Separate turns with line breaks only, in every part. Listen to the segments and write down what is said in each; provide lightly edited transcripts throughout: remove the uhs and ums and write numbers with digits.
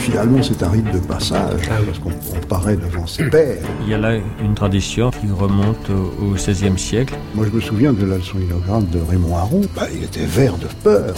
finalement, c'est un rite de passage, parce qu'on paraît devant ses pairs.
Il y a là une tradition qui remonte au XVIe siècle.
Moi, je me souviens de la leçon inaugurale de Raymond Aron. Il était vert de peur.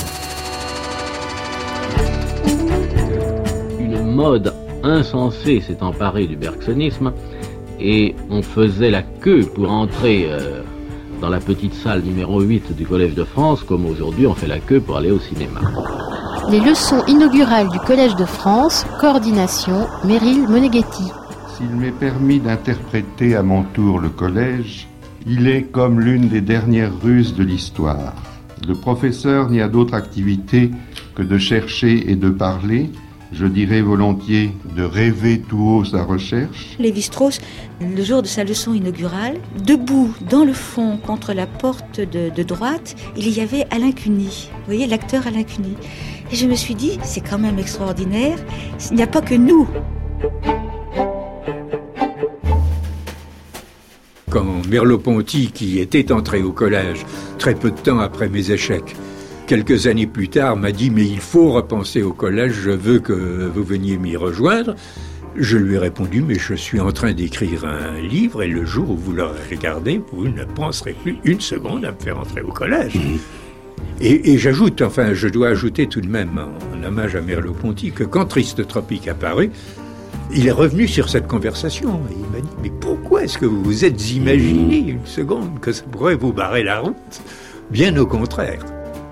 Une mode insensée s'est emparée du bergsonisme et on faisait la queue pour entrer dans la petite salle numéro 8 du Collège de France, comme aujourd'hui on fait la queue pour aller au cinéma.
Les leçons inaugurales du Collège de France, coordination, Meryl Moneghetti.
S'il m'est permis d'interpréter à mon tour le collège, il est comme l'une des dernières ruses de l'histoire. Le professeur n'y a d'autre activité que de chercher et de parler, je dirais volontiers de rêver tout haut sa recherche.
Lévi-Strauss, le jour de sa leçon inaugurale, debout dans le fond contre la porte de droite, il y avait Alain Cuny. Vous voyez, l'acteur Alain Cuny. Et je me suis dit, c'est quand même extraordinaire, il n'y a pas que nous.
Quand Merleau-Ponty, qui était entré au collège très peu de temps après mes échecs, quelques années plus tard, m'a dit « Mais il faut repenser au collège, je veux que vous veniez m'y rejoindre ». Je lui ai répondu « Mais je suis en train d'écrire un livre et le jour où vous l'aurez regardé, vous ne penserez plus une seconde à me faire entrer au collège ». Et j'ajoute, enfin je dois ajouter tout de même en hommage à Merleau-Ponty que quand Triste Tropique apparut, il est revenu sur cette conversation et il m'a dit « Mais pourquoi est-ce que vous vous êtes imaginé une seconde que ça pourrait vous barrer la route ?» Bien au contraire.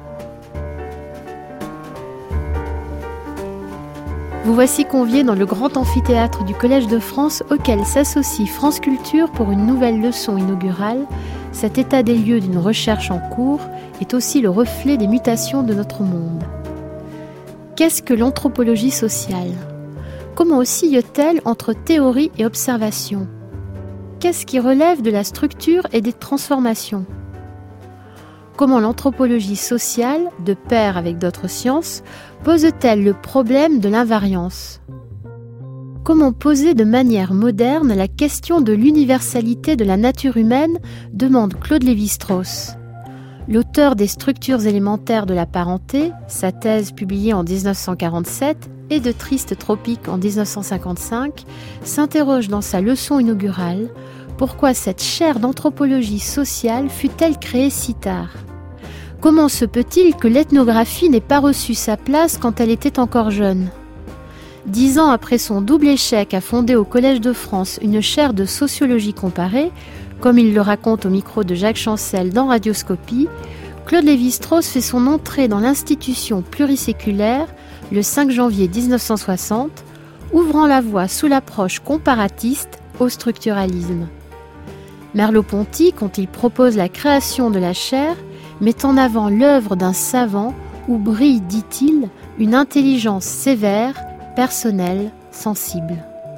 Vous voici conviés dans le grand amphithéâtre du Collège de France auquel s'associe France Culture pour une nouvelle leçon inaugurale. Cet état des lieux d'une recherche en cours est aussi le reflet des mutations de notre monde. Qu'est-ce que l'anthropologie sociale ? Comment oscille-t-elle entre théorie et observation ? Qu'est-ce qui relève de la structure et des transformations ? Comment l'anthropologie sociale, de pair avec d'autres sciences, pose-t-elle le problème de l'invariance ? Comment poser de manière moderne la question de l'universalité de la nature humaine, demande Claude Lévi-Strauss. L'auteur des structures élémentaires de la parenté, sa thèse publiée en 1947, et de Triste Tropique en 1955, s'interroge dans sa leçon inaugurale pourquoi cette chaire d'anthropologie sociale fut-elle créée si tard ? Comment se peut-il que l'ethnographie n'ait pas reçu sa place quand elle était encore jeune ? 10 ans après son double échec à fonder au Collège de France une chaire de sociologie comparée, comme il le raconte au micro de Jacques Chancel dans Radioscopie, Claude Lévi-Strauss fait son entrée dans l'institution pluriséculaire le 5 janvier 1960, ouvrant la voie sous l'approche comparatiste au structuralisme. Merleau-Ponty, quand il propose la création de la chaire, met en avant l'œuvre d'un savant où brille, dit-il, une intelligence sévère, personnelle, sensible.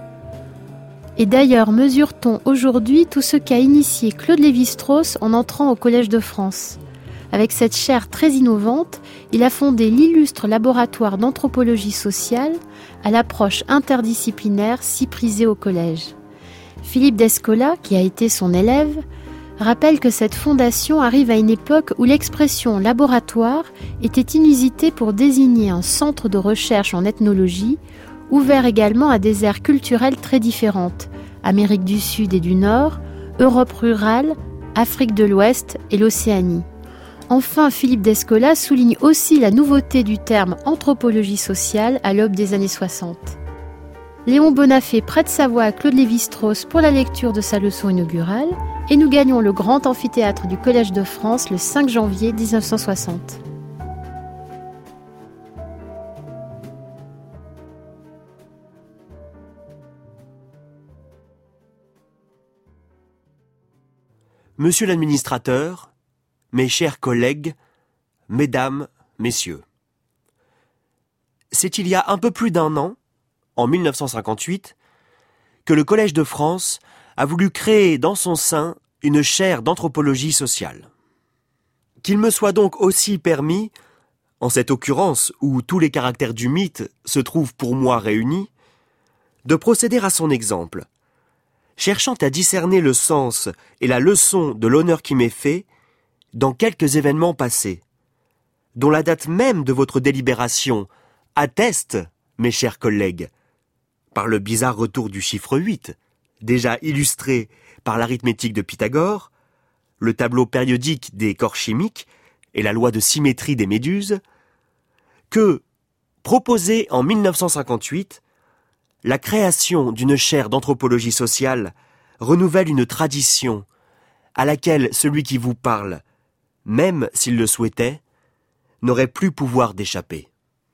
Et d'ailleurs, mesure-t-on aujourd'hui tout ce qu'a initié Claude Lévi-Strauss en entrant au Collège de France ? Avec cette chaire très innovante, il a fondé l'illustre laboratoire d'anthropologie sociale à l'approche interdisciplinaire si prisée au collège. Philippe Descola, qui a été son élève, rappelle que cette fondation arrive à une époque où l'expression laboratoire était inusitée pour désigner un centre de recherche en ethnologie, ouvert également à des aires culturelles très différentes, Amérique du Sud et du Nord, Europe rurale, Afrique de l'Ouest et l'Océanie. Enfin, Philippe Descola souligne aussi la nouveauté du terme anthropologie sociale à l'aube des années 60. Léon Bonafé prête sa voix à Claude Lévi-Strauss pour la lecture de sa leçon inaugurale et nous gagnons le grand amphithéâtre du Collège de France le 5 janvier 1960.
Monsieur l'administrateur, mes chers collègues, mesdames, messieurs. C'est il y a un peu plus d'un an, en 1958, que le Collège de France a voulu créer dans son sein une chaire d'anthropologie sociale. Qu'il me soit donc aussi permis, en cette occurrence où tous les caractères du mythe se trouvent pour moi réunis, de procéder à son exemple, cherchant à discerner le sens et la leçon de l'honneur qui m'est fait dans quelques événements passés, dont la date même de votre délibération atteste mes chers collègues, par le bizarre retour du chiffre 8, déjà illustré par l'arithmétique de Pythagore, le tableau périodique des corps chimiques et la loi de symétrie des méduses, que, proposée en 1958, la création d'une chaire d'anthropologie sociale renouvelle une tradition à laquelle celui qui vous parle, même s'il le souhaitait, n'aurait plus pouvoir d'échapper.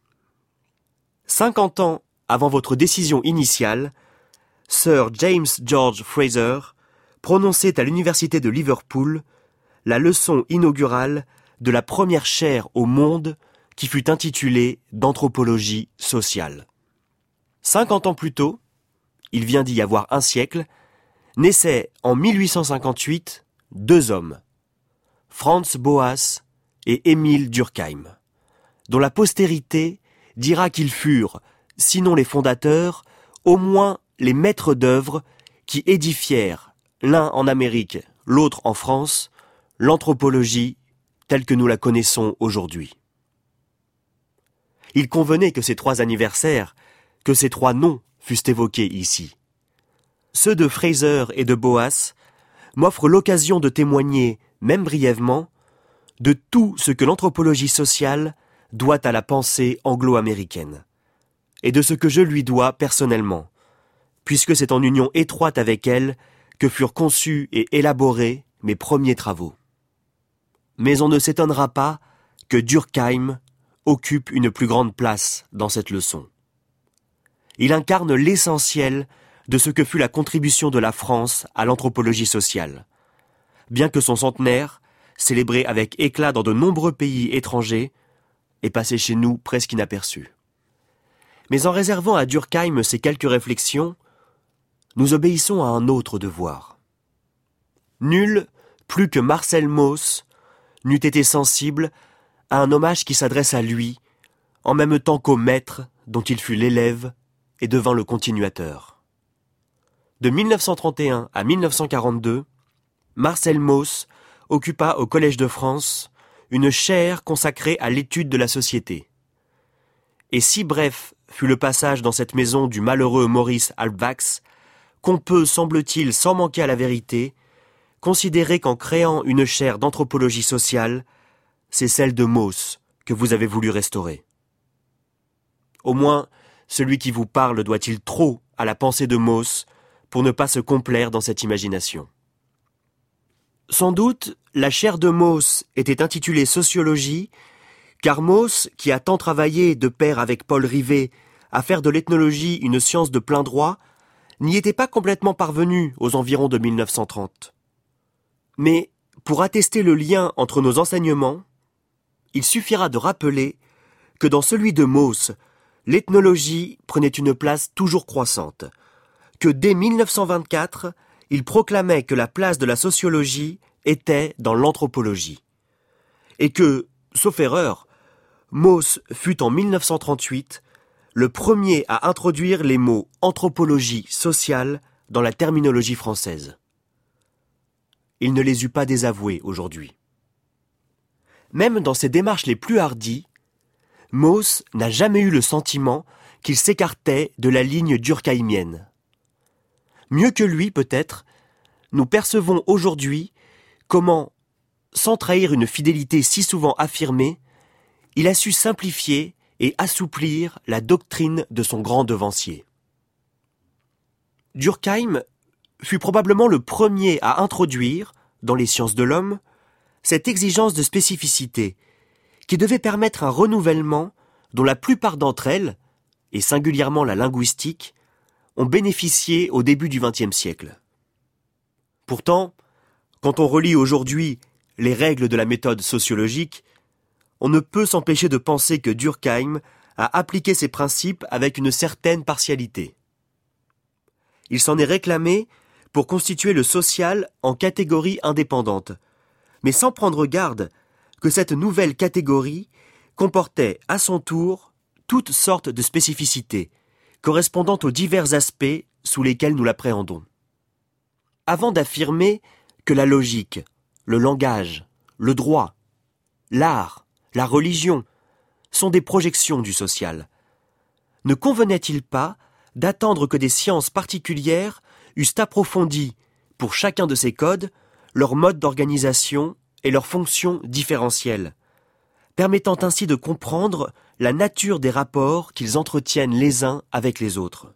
50 ans avant votre décision initiale, Sir James George Fraser prononçait à l'université de Liverpool la leçon inaugurale de la première chaire au monde qui fut intitulée d'anthropologie sociale. 50 ans plus tôt, il vient d'y avoir un siècle, naissaient en 1858 deux hommes, Franz Boas et Émile Durkheim, dont la postérité dira qu'ils furent, sinon les fondateurs, au moins les maîtres d'œuvre qui édifièrent, l'un en Amérique, l'autre en France, l'anthropologie telle que nous la connaissons aujourd'hui. Il convenait que ces trois anniversaires, que ces trois noms fussent évoqués ici. Ceux de Fraser et de Boas m'offrent l'occasion de témoigner, même brièvement, de tout ce que l'anthropologie sociale doit à la pensée anglo-américaine, et de ce que je lui dois personnellement, puisque c'est en union étroite avec elle que furent conçus et élaborés mes premiers travaux. Mais on ne s'étonnera pas que Durkheim occupe une plus grande place dans cette leçon. Il incarne l'essentiel de ce que fut la contribution de la France à l'anthropologie sociale. Bien que son centenaire, célébré avec éclat dans de nombreux pays étrangers, ait passé chez nous presque inaperçu. Mais en réservant à Durkheim ces quelques réflexions, nous obéissons à un autre devoir. Nul, plus que Marcel Mauss, n'eût été sensible à un hommage qui s'adresse à lui, en même temps qu'au maître dont il fut l'élève et devint le continuateur. De 1931 à 1942, Marcel Mauss occupa au Collège de France une chaire consacrée à l'étude de la société. Et si bref fut le passage dans cette maison du malheureux Maurice Halbwachs, qu'on peut, semble-t-il, sans manquer à la vérité, considérer qu'en créant une chaire d'anthropologie sociale, c'est celle de Mauss que vous avez voulu restaurer. Au moins, celui qui vous parle doit-il trop à la pensée de Mauss pour ne pas se complaire dans cette imagination. Sans doute, la chaire de Mauss était intitulée Sociologie, car Mauss, qui a tant travaillé de pair avec Paul Rivet à faire de l'ethnologie une science de plein droit, n'y était pas complètement parvenu aux environs de 1930. Mais, pour attester le lien entre nos enseignements, il suffira de rappeler que dans celui de Mauss, l'ethnologie prenait une place toujours croissante, que dès 1924, il proclamait que la place de la sociologie était dans l'anthropologie, et que, sauf erreur, Mauss fut en 1938 le premier à introduire les mots anthropologie sociale dans la terminologie française. Il ne les eût pas désavoués aujourd'hui. Même dans ses démarches les plus hardies, Mauss n'a jamais eu le sentiment qu'il s'écartait de la ligne durkheimienne. Mieux que lui, peut-être, nous percevons aujourd'hui comment, sans trahir une fidélité si souvent affirmée, il a su simplifier et assouplir la doctrine de son grand devancier. Durkheim fut probablement le premier à introduire, dans les sciences de l'homme, cette exigence de spécificité, qui devait permettre un renouvellement dont la plupart d'entre elles, et singulièrement la linguistique, ont bénéficié au début du XXe siècle. Pourtant, quand on relit aujourd'hui les règles de la méthode sociologique, on ne peut s'empêcher de penser que Durkheim a appliqué ces principes avec une certaine partialité. Il s'en est réclamé pour constituer le social en catégorie indépendante, mais sans prendre garde que cette nouvelle catégorie comportait à son tour toutes sortes de spécificités, correspondant aux divers aspects sous lesquels nous l'appréhendons. Avant d'affirmer que la logique, le langage, le droit, l'art, la religion sont des projections du social, ne convenait-il pas d'attendre que des sciences particulières eussent approfondi, pour chacun de ces codes, leur mode d'organisation et leurs fonctions différentielles, permettant ainsi de comprendre la nature des rapports qu'ils entretiennent les uns avec les autres.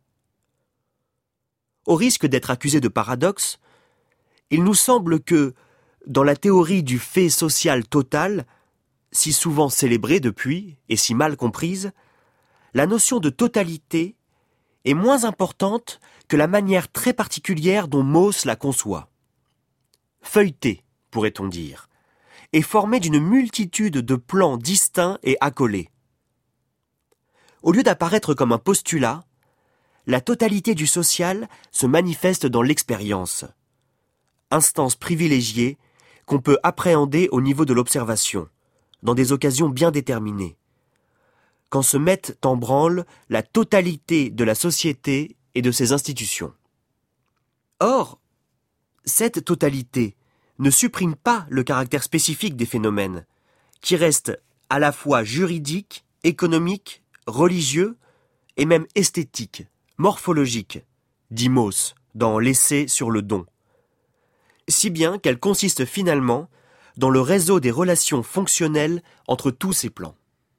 Au risque d'être accusé de paradoxe, il nous semble que, dans la théorie du fait social total, si souvent célébrée depuis et si mal comprise, la notion de totalité est moins importante que la manière très particulière dont Mauss la conçoit. Feuilletée, pourrait-on dire, et formée d'une multitude de plans distincts et accolés. Au lieu d'apparaître comme un postulat, la totalité du social se manifeste dans l'expérience, instance privilégiée qu'on peut appréhender au niveau de l'observation, dans des occasions bien déterminées, quand se mettent en branle la totalité de la société et de ses institutions. Or, cette totalité ne supprime pas le caractère spécifique des phénomènes, qui restent à la fois juridiques, économiques, religieux et même esthétiques, morphologiques, dit Mauss dans l'essai sur le don, si bien qu'elle consiste finalement dans le réseau des relations fonctionnelles entre tous ces plans.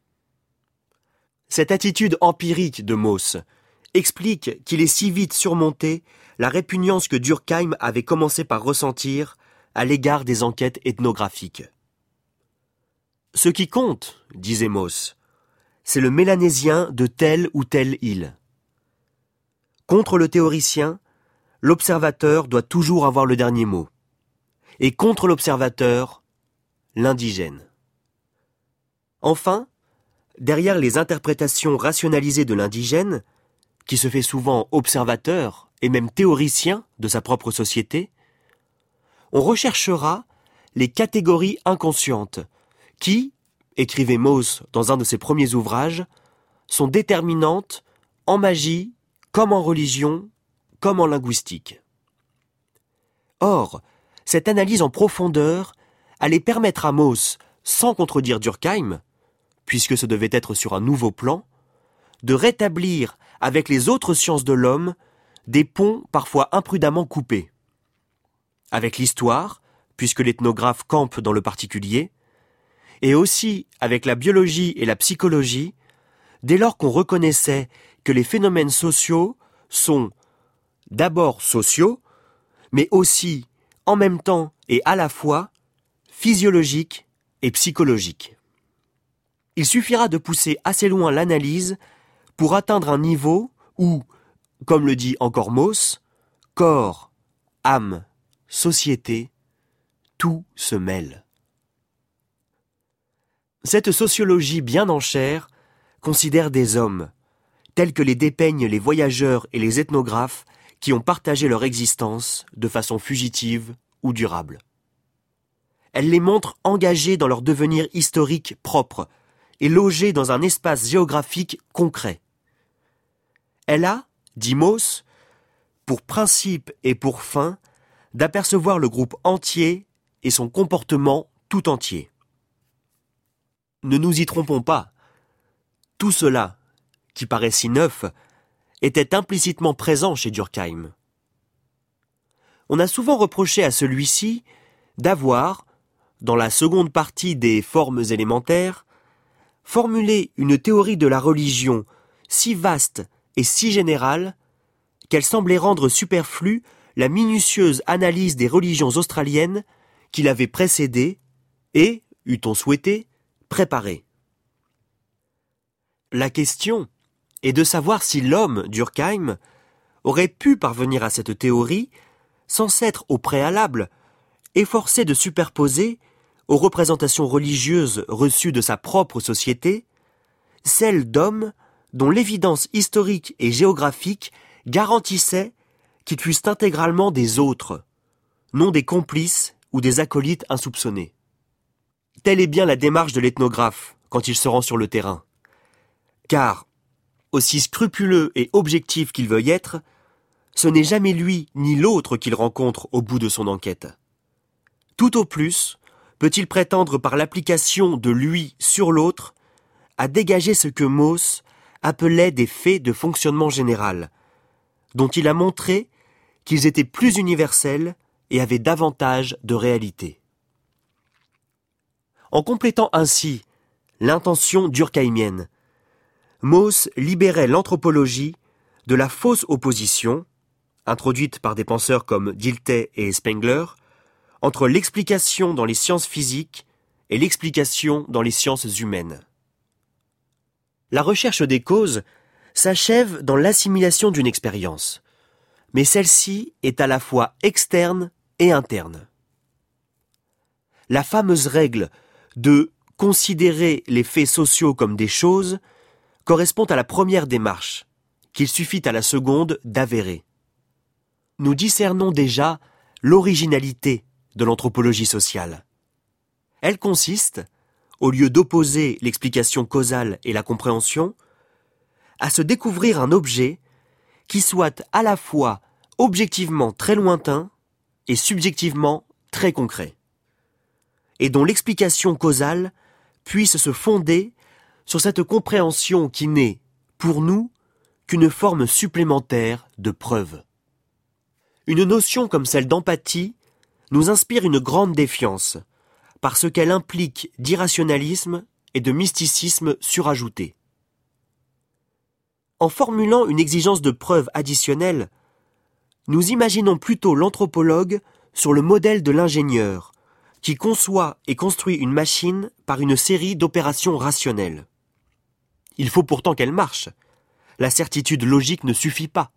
Cette attitude empirique de Mauss explique qu'il ait si vite surmonté la répugnance que Durkheim avait commencé par ressentir à l'égard des enquêtes ethnographiques. Ce qui compte, disait Mauss, c'est le mélanésien de telle ou telle île. Contre le théoricien, l'observateur doit toujours avoir le dernier mot. Et contre l'observateur, l'indigène. Enfin, derrière les interprétations rationalisées de l'indigène, qui se fait souvent observateur et même théoricien de sa propre société, on recherchera les catégories inconscientes qui, écrivait Mauss dans un de ses premiers ouvrages, sont déterminantes en magie, comme en religion, comme en linguistique. Or, cette analyse en profondeur allait permettre à Mauss, sans contredire Durkheim, puisque ce devait être sur un nouveau plan, de rétablir avec les autres sciences de l'homme des ponts parfois imprudemment coupés. Avec l'histoire, puisque l'ethnographe campe dans le particulier, et aussi avec la biologie et la psychologie, dès lors qu'on reconnaissait que les phénomènes sociaux sont d'abord sociaux, mais aussi, en même temps et à la fois, physiologiques et psychologiques. Il suffira de pousser assez loin l'analyse pour atteindre un niveau où, comme le dit encore Mauss, corps, âme, société, tout se mêle. Cette sociologie bien en chair considère des hommes, tels que les dépeignent les voyageurs et les ethnographes qui ont partagé leur existence de façon fugitive ou durable. Elle les montre engagés dans leur devenir historique propre et logés dans un espace géographique concret. Elle a, dit Mauss, pour principe et pour fin d'apercevoir le groupe entier et son comportement tout entier. Ne nous y trompons pas, tout cela, qui paraît si neuf, était implicitement présent chez Durkheim. On a souvent reproché à celui-ci d'avoir, dans la seconde partie des formes élémentaires, formulé une théorie de la religion si vaste et si générale qu'elle semblait rendre superflue la minutieuse analyse des religions australiennes qui l'avaient précédée et, eût-on souhaité, préparée. La question est de savoir si l'homme, Durkheim, aurait pu parvenir à cette théorie sans s'être au préalable efforcé de superposer aux représentations religieuses reçues de sa propre société celles d'hommes dont l'évidence historique et géographique garantissait qu'ils fussent intégralement des autres, non des complices ou des acolytes insoupçonnés. Telle est bien la démarche de l'ethnographe quand il se rend sur le terrain. Car, aussi scrupuleux et objectif qu'il veuille être, ce n'est jamais lui ni l'autre qu'il rencontre au bout de son enquête. Tout au plus, peut-il prétendre par l'application de lui sur l'autre à dégager ce que Mauss appelait des faits de fonctionnement général, dont il a montré qu'ils étaient plus universels et avaient davantage de réalité. En complétant ainsi l'intention durkheimienne, Mauss libérait l'anthropologie de la fausse opposition, introduite par des penseurs comme Dilthey et Spengler, entre l'explication dans les sciences physiques et l'explication dans les sciences humaines. La recherche des causes s'achève dans l'assimilation d'une expérience, mais celle-ci est à la fois externe et interne. La fameuse règle de considérer les faits sociaux comme des choses correspond à la première démarche, qu'il suffit à la seconde d'avérer. Nous discernons déjà l'originalité de l'anthropologie sociale. Elle consiste, au lieu d'opposer l'explication causale et la compréhension, à se découvrir un objet qui soit à la fois objectivement très lointain et subjectivement très concret, et dont l'explication causale puisse se fonder sur cette compréhension qui n'est, pour nous, qu'une forme supplémentaire de preuve. Une notion comme celle d'empathie nous inspire une grande défiance, parce qu'elle implique d'irrationalisme et de mysticisme surajouté. En formulant une exigence de preuve additionnelle, nous imaginons plutôt l'anthropologue sur le modèle de l'ingénieur, qui conçoit et construit une machine par une série d'opérations rationnelles. Il faut pourtant qu'elle marche. La certitude logique ne suffit pas.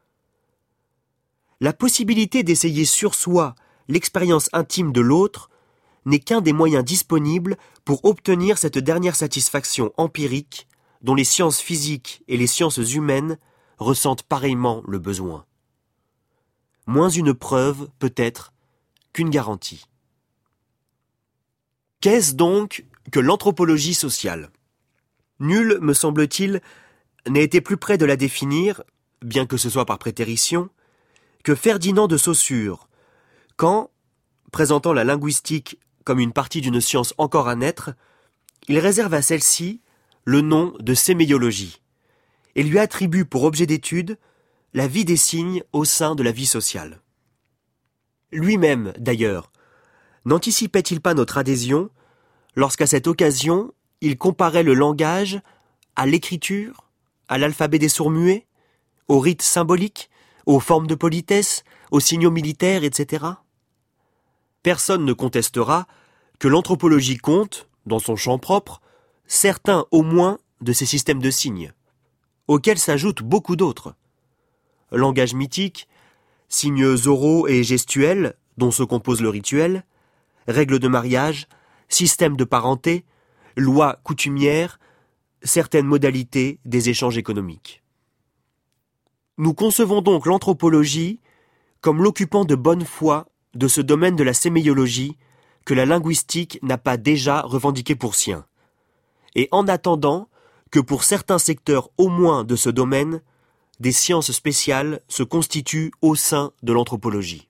La possibilité d'essayer sur soi l'expérience intime de l'autre n'est qu'un des moyens disponibles pour obtenir cette dernière satisfaction empirique dont les sciences physiques et les sciences humaines ressentent pareillement le besoin. Moins une preuve, peut-être, qu'une garantie. Qu'est-ce donc que l'anthropologie sociale ? Nul, me semble-t-il, n'a été plus près de la définir, bien que ce soit par prétérition, que Ferdinand de Saussure, quand, présentant la linguistique comme une partie d'une science encore à naître, il réserve à celle-ci le nom de séméiologie et lui attribue pour objet d'étude la vie des signes au sein de la vie sociale. Lui-même, d'ailleurs, n'anticipait-il pas notre adhésion lorsqu'à cette occasion, il comparait le langage à l'écriture, à l'alphabet des sourds-muets, aux rites symboliques, aux formes de politesse, aux signaux militaires, etc. Personne ne contestera que l'anthropologie compte, dans son champ propre, certains au moins de ces systèmes de signes, auxquels s'ajoutent beaucoup d'autres. Langage mythique, signes oraux et gestuels dont se compose le rituel, règles de mariage, systèmes de parenté, lois coutumières, certaines modalités des échanges économiques. Nous concevons donc l'anthropologie comme l'occupant de bonne foi de ce domaine de la séméiologie que la linguistique n'a pas déjà revendiqué pour sien, et en attendant que pour certains secteurs au moins de ce domaine, des sciences spéciales se constituent au sein de l'anthropologie.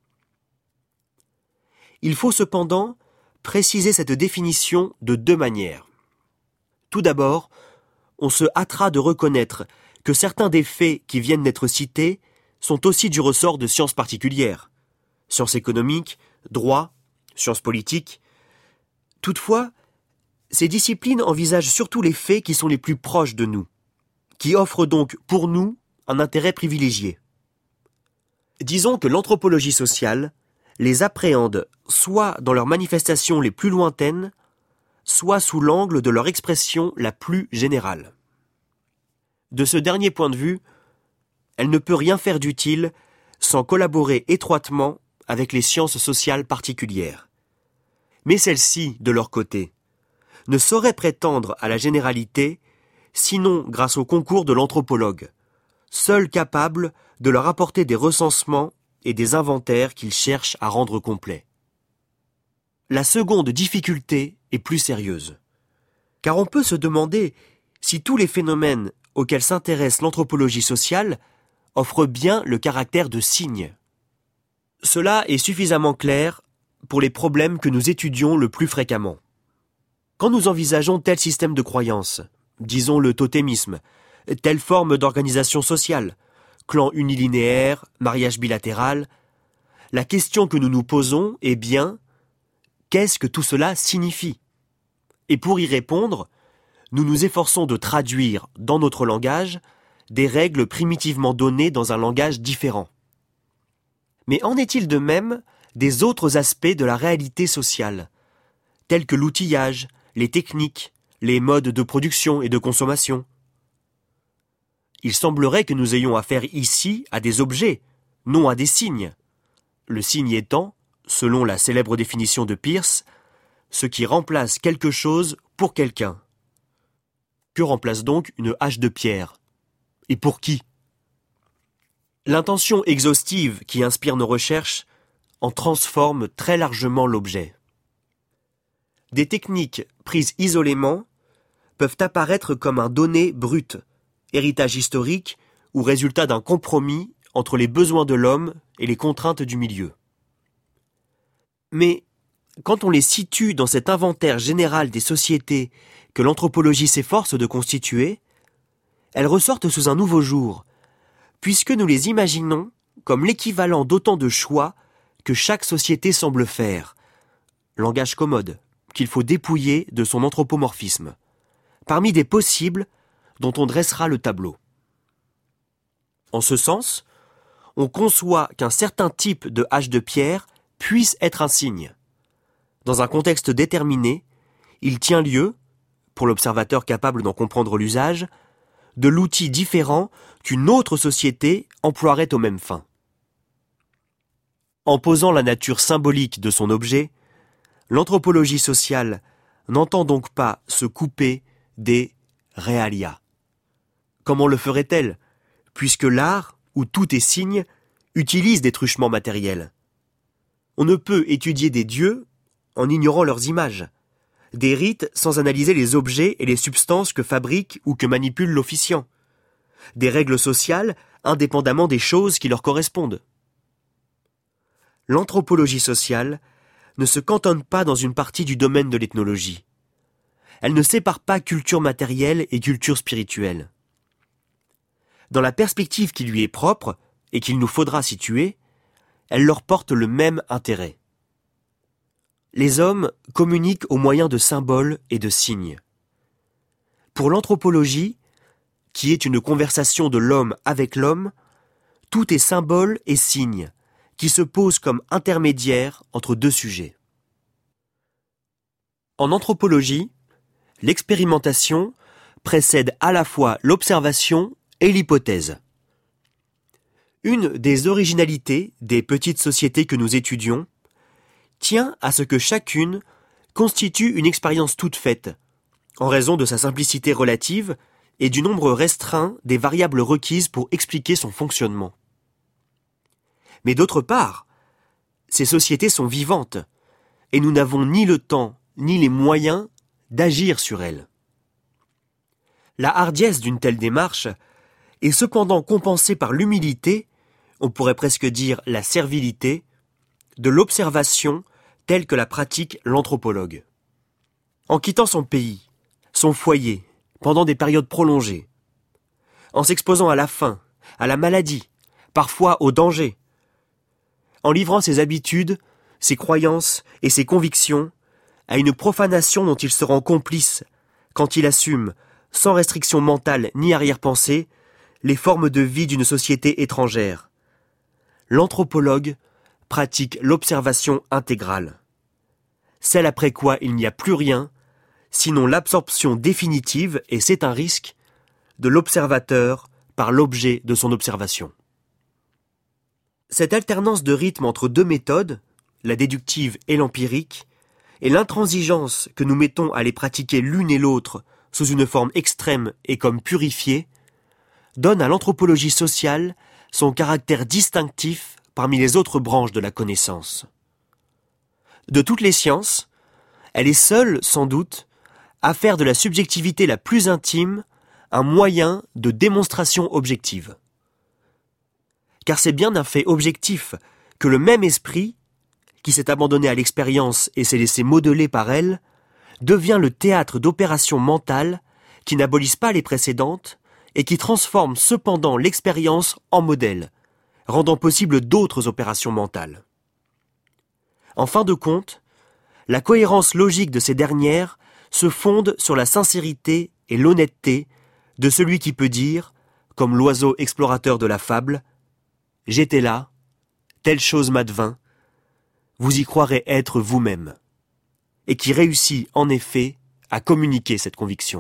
Il faut cependant préciser cette définition de deux manières. Tout d'abord, on se hâtera de reconnaître que certains des faits qui viennent d'être cités sont aussi du ressort de sciences particulières, sciences économiques, droit, sciences politiques. Toutefois, ces disciplines envisagent surtout les faits qui sont les plus proches de nous, qui offrent donc pour nous un intérêt privilégié. Disons que l'anthropologie sociale les appréhende soit dans leurs manifestations les plus lointaines, soit sous l'angle de leur expression la plus générale. De ce dernier point de vue, elle ne peut rien faire d'utile sans collaborer étroitement avec les sciences sociales particulières. Mais celles-ci, de leur côté, ne sauraient prétendre à la généralité, sinon grâce au concours de l'anthropologue, seul capable de leur apporter des recensements et des inventaires qu'ils cherchent à rendre complets. La seconde difficulté est plus sérieuse, car on peut se demander si tous les phénomènes auxquels s'intéresse l'anthropologie sociale offrent bien le caractère de signes. Cela est suffisamment clair pour les problèmes que nous étudions le plus fréquemment. Quand nous envisageons tel système de croyance, disons le totémisme, telle forme d'organisation sociale, clan unilinéaire, mariage bilatéral. La question que nous nous posons est bien, qu'est-ce que tout cela signifie? Et pour y répondre, nous nous efforçons de traduire dans notre langage des règles primitivement données dans un langage différent. Mais en est-il de même des autres aspects de la réalité sociale, tels que l'outillage, les techniques, les modes de production et de consommation? Il semblerait que nous ayons affaire ici à des objets, non à des signes. Le signe étant, selon la célèbre définition de Peirce, ce qui remplace quelque chose pour quelqu'un. Que remplace donc une hache de pierre? Et pour qui? L'intention exhaustive qui inspire nos recherches en transforme très largement l'objet. Des techniques prises isolément peuvent apparaître comme un donné brut, héritage historique ou résultat d'un compromis entre les besoins de l'homme et les contraintes du milieu. Mais quand on les situe dans cet inventaire général des sociétés que l'anthropologie s'efforce de constituer, elles ressortent sous un nouveau jour, puisque nous les imaginons comme l'équivalent d'autant de choix que chaque société semble faire, langage commode, qu'il faut dépouiller de son anthropomorphisme, parmi des possibles dont on dressera le tableau. En ce sens, on conçoit qu'un certain type de hache de pierre puisse être un signe. Dans un contexte déterminé, il tient lieu, pour l'observateur capable d'en comprendre l'usage, de l'outil différent qu'une autre société emploierait aux mêmes fins. En posant la nature symbolique de son objet, l'anthropologie sociale n'entend donc pas se couper des realia. Comment le ferait-elle, puisque l'art, où tout est signe, utilise des truchements matériels? On ne peut étudier des dieux en ignorant leurs images, des rites sans analyser les objets et les substances que fabrique ou que manipule l'officiant, des règles sociales indépendamment des choses qui leur correspondent. L'anthropologie sociale ne se cantonne pas dans une partie du domaine de l'ethnologie. Elle ne sépare pas culture matérielle et culture spirituelle. Dans la perspective qui lui est propre et qu'il nous faudra situer, elle leur porte le même intérêt. Les hommes communiquent au moyen de symboles et de signes. Pour l'anthropologie, qui est une conversation de l'homme avec l'homme, tout est symbole et signe, qui se pose comme intermédiaire entre deux sujets. En anthropologie, l'expérimentation précède à la fois l'observation et l'hypothèse. Une des originalités des petites sociétés que nous étudions tient à ce que chacune constitue une expérience toute faite, en raison de sa simplicité relative et du nombre restreint des variables requises pour expliquer son fonctionnement. Mais d'autre part, ces sociétés sont vivantes, et nous n'avons ni le temps ni les moyens d'agir sur elles. La hardiesse d'une telle démarche est cependant compensée par l'humilité, on pourrait presque dire la servilité, de l'observation telle que la pratique l'anthropologue. En quittant son pays, son foyer, pendant des périodes prolongées, en s'exposant à la faim, à la maladie, parfois au danger, en livrant ses habitudes, ses croyances et ses convictions à une profanation dont il se rend complice quand il assume, sans restriction mentale ni arrière-pensée, les formes de vie d'une société étrangère. L'anthropologue pratique l'observation intégrale, celle après quoi il n'y a plus rien, sinon l'absorption définitive, et c'est un risque, de l'observateur par l'objet de son observation. Cette alternance de rythme entre deux méthodes, la déductive et l'empirique, et l'intransigeance que nous mettons à les pratiquer l'une et l'autre sous une forme extrême et comme purifiée, donne à l'anthropologie sociale son caractère distinctif parmi les autres branches de la connaissance. De toutes les sciences, elle est seule, sans doute, à faire de la subjectivité la plus intime un moyen de démonstration objective. Car c'est bien d'un fait objectif que le même esprit, qui s'est abandonné à l'expérience et s'est laissé modeler par elle, devient le théâtre d'opérations mentales qui n'abolissent pas les précédentes et qui transforme cependant l'expérience en modèle, rendant possible d'autres opérations mentales. En fin de compte, la cohérence logique de ces dernières se fonde sur la sincérité et l'honnêteté de celui qui peut dire, comme l'oiseau explorateur de la fable, « J'étais là, telle chose m'advint, vous y croirez être vous-même », et qui réussit en effet à communiquer cette conviction.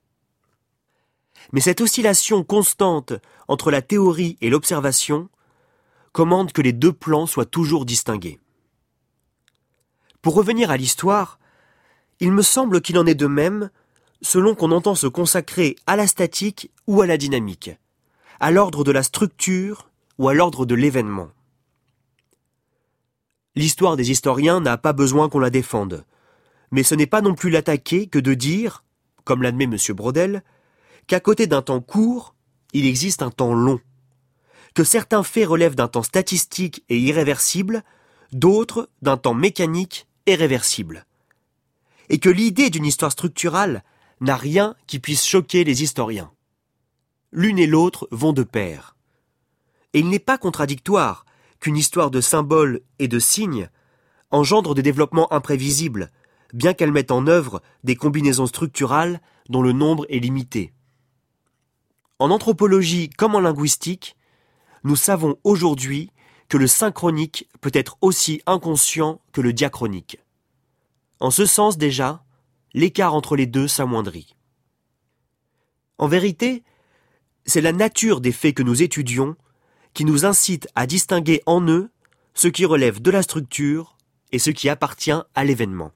Mais cette oscillation constante entre la théorie et l'observation commande que les deux plans soient toujours distingués. Pour revenir à l'histoire, il me semble qu'il en est de même selon qu'on entend se consacrer à la statique ou à la dynamique, à l'ordre de la structure ou à l'ordre de l'événement. L'histoire des historiens n'a pas besoin qu'on la défende, mais ce n'est pas non plus l'attaquer que de dire, comme l'admet M. Braudel, qu'à côté d'un temps court, il existe un temps long, que certains faits relèvent d'un temps statistique et irréversible, d'autres d'un temps mécanique et réversible, et que l'idée d'une histoire structurale n'a rien qui puisse choquer les historiens. L'une et l'autre vont de pair. Et il n'est pas contradictoire qu'une histoire de symboles et de signes engendre des développements imprévisibles, bien qu'elle mette en œuvre des combinaisons structurales dont le nombre est limité. En anthropologie comme en linguistique, nous savons aujourd'hui que le synchronique peut être aussi inconscient que le diachronique. En ce sens déjà, l'écart entre les deux s'amoindrit. En vérité, c'est la nature des faits que nous étudions qui nous incite à distinguer en eux ce qui relève de la structure et ce qui appartient à l'événement.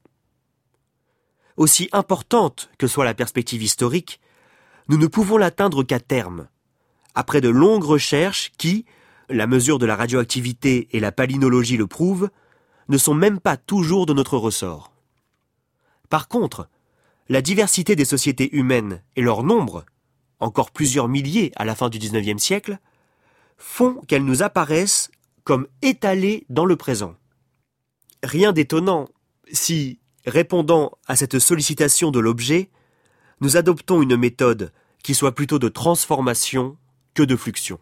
Aussi importante que soit la perspective historique, nous ne pouvons l'atteindre qu'à terme, après de longues recherches qui, la mesure de la radioactivité et la palynologie le prouvent, ne sont même pas toujours de notre ressort. Par contre, la diversité des sociétés humaines et leur nombre, encore plusieurs milliers à la fin du XIXe siècle, font qu'elles nous apparaissent comme étalées dans le présent. Rien d'étonnant si, répondant à cette sollicitation de l'objet, nous adoptons une méthode qui soit plutôt de transformation que de fluxion.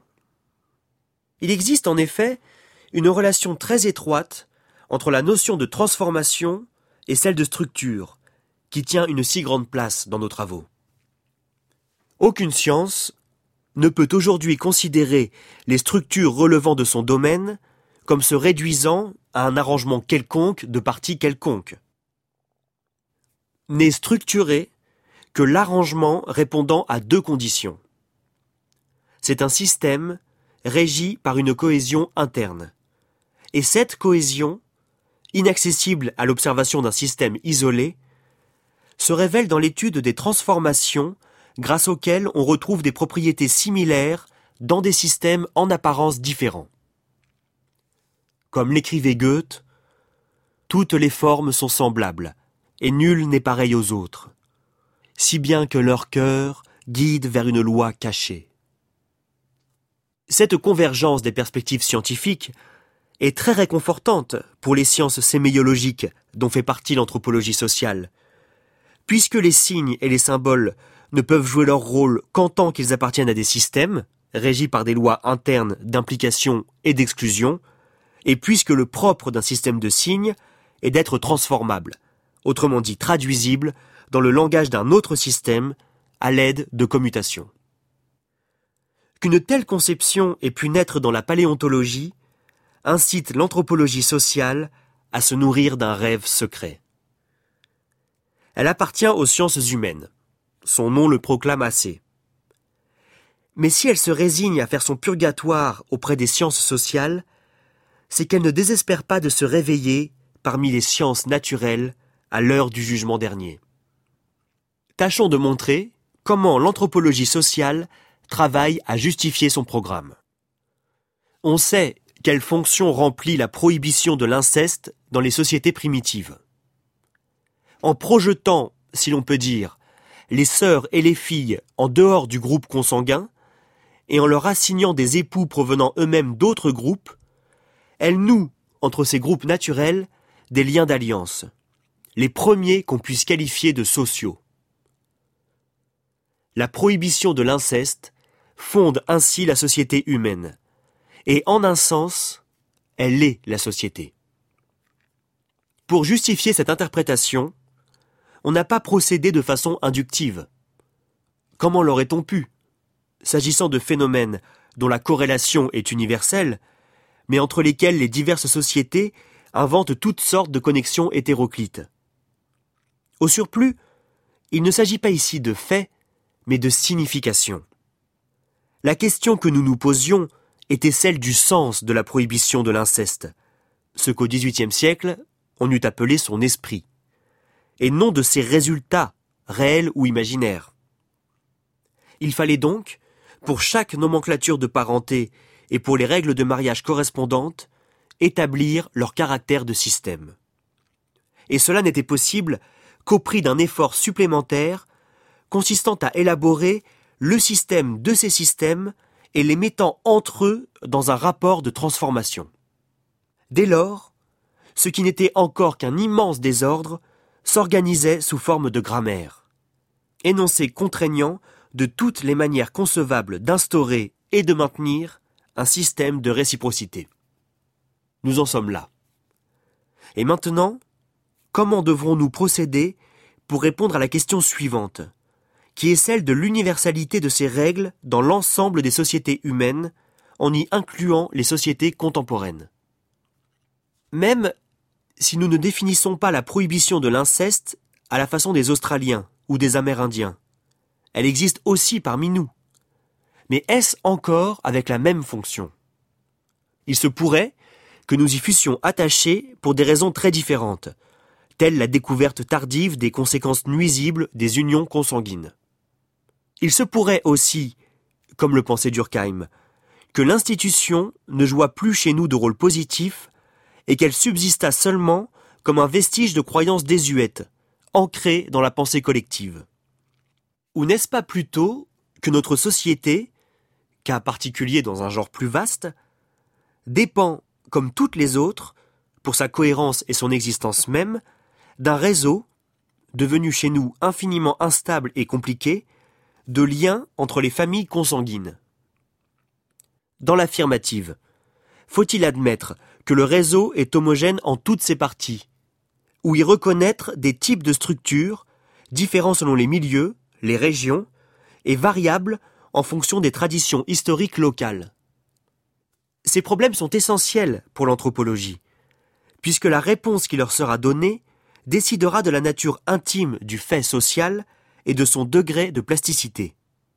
Il existe en effet une relation très étroite entre la notion de transformation et celle de structure, qui tient une si grande place dans nos travaux. Aucune science ne peut aujourd'hui considérer les structures relevant de son domaine comme se réduisant à un arrangement quelconque de parties quelconques. N'est structuré que l'arrangement répondant à deux conditions. C'est un système régi par une cohésion interne. Et cette cohésion, inaccessible à l'observation d'un système isolé, se révèle dans l'étude des transformations grâce auxquelles on retrouve des propriétés similaires dans des systèmes en apparence différents. Comme l'écrivait Goethe, « Toutes les formes sont semblables, et nul n'est pareil aux autres, si bien que leur cœur guide vers une loi cachée. » Cette convergence des perspectives scientifiques est très réconfortante pour les sciences séméiologiques dont fait partie l'anthropologie sociale, puisque les signes et les symboles ne peuvent jouer leur rôle qu'en tant qu'ils appartiennent à des systèmes, régis par des lois internes d'implication et d'exclusion, et puisque le propre d'un système de signes est d'être transformable, autrement dit traduisible, dans le langage d'un autre système à l'aide de commutations. Qu'une telle conception ait pu naître dans la paléontologie incite l'anthropologie sociale à se nourrir d'un rêve secret. Elle appartient aux sciences humaines. Son nom le proclame assez. Mais si elle se résigne à faire son purgatoire auprès des sciences sociales, c'est qu'elle ne désespère pas de se réveiller parmi les sciences naturelles à l'heure du jugement dernier. Tâchons de montrer comment l'anthropologie sociale travaille à justifier son programme. On sait quelle fonction remplit la prohibition de l'inceste dans les sociétés primitives. En projetant, si l'on peut dire, les sœurs et les filles en dehors du groupe consanguin, et en leur assignant des époux provenant eux-mêmes d'autres groupes, elle noue, entre ces groupes naturels, des liens d'alliance, les premiers qu'on puisse qualifier de sociaux. La prohibition de l'inceste fonde ainsi la société humaine. Et en un sens, elle est la société. Pour justifier cette interprétation, on n'a pas procédé de façon inductive. Comment l'aurait-on pu, s'agissant de phénomènes dont la corrélation est universelle, mais entre lesquels les diverses sociétés inventent toutes sortes de connexions hétéroclites. Au surplus, il ne s'agit pas ici de faits, mais de signification. La question que nous nous posions était celle du sens de la prohibition de l'inceste, ce qu'au XVIIIe siècle, on eût appelé son esprit, et non de ses résultats, réels ou imaginaires. Il fallait donc, pour chaque nomenclature de parenté et pour les règles de mariage correspondantes, établir leur caractère de système. Et cela n'était possible qu'au prix d'un effort supplémentaire consistant à élaborer le système de ces systèmes et les mettant entre eux dans un rapport de transformation. Dès lors, ce qui n'était encore qu'un immense désordre s'organisait sous forme de grammaire, énoncé contraignant de toutes les manières concevables d'instaurer et de maintenir un système de réciprocité. Nous en sommes là. Et maintenant, comment devrons-nous procéder pour répondre à la question suivante, qui est celle de l'universalité de ces règles dans l'ensemble des sociétés humaines, en y incluant les sociétés contemporaines. Même si nous ne définissons pas la prohibition de l'inceste à la façon des Australiens ou des Amérindiens, elle existe aussi parmi nous. Mais est-ce encore avec la même fonction ? Il se pourrait que nous y fussions attachés pour des raisons très différentes, telle la découverte tardive des conséquences nuisibles des unions consanguines. Il se pourrait aussi, comme le pensait Durkheim, que l'institution ne joua plus chez nous de rôle positif et qu'elle subsista seulement comme un vestige de croyances désuètes, ancrées dans la pensée collective. Ou n'est-ce pas plutôt que notre société, cas particulier dans un genre plus vaste, dépend, comme toutes les autres, pour sa cohérence et son existence même, d'un réseau, devenu chez nous infiniment instable et compliqué, de liens entre les familles consanguines. Dans l'affirmative, faut-il admettre que le réseau est homogène en toutes ses parties, ou y reconnaître des types de structures, différents selon les milieux, les régions, et variables en fonction des traditions historiques locales. Ces problèmes sont essentiels pour l'anthropologie, puisque la réponse qui leur sera donnée décidera de la nature intime du fait social et de son degré de plasticité.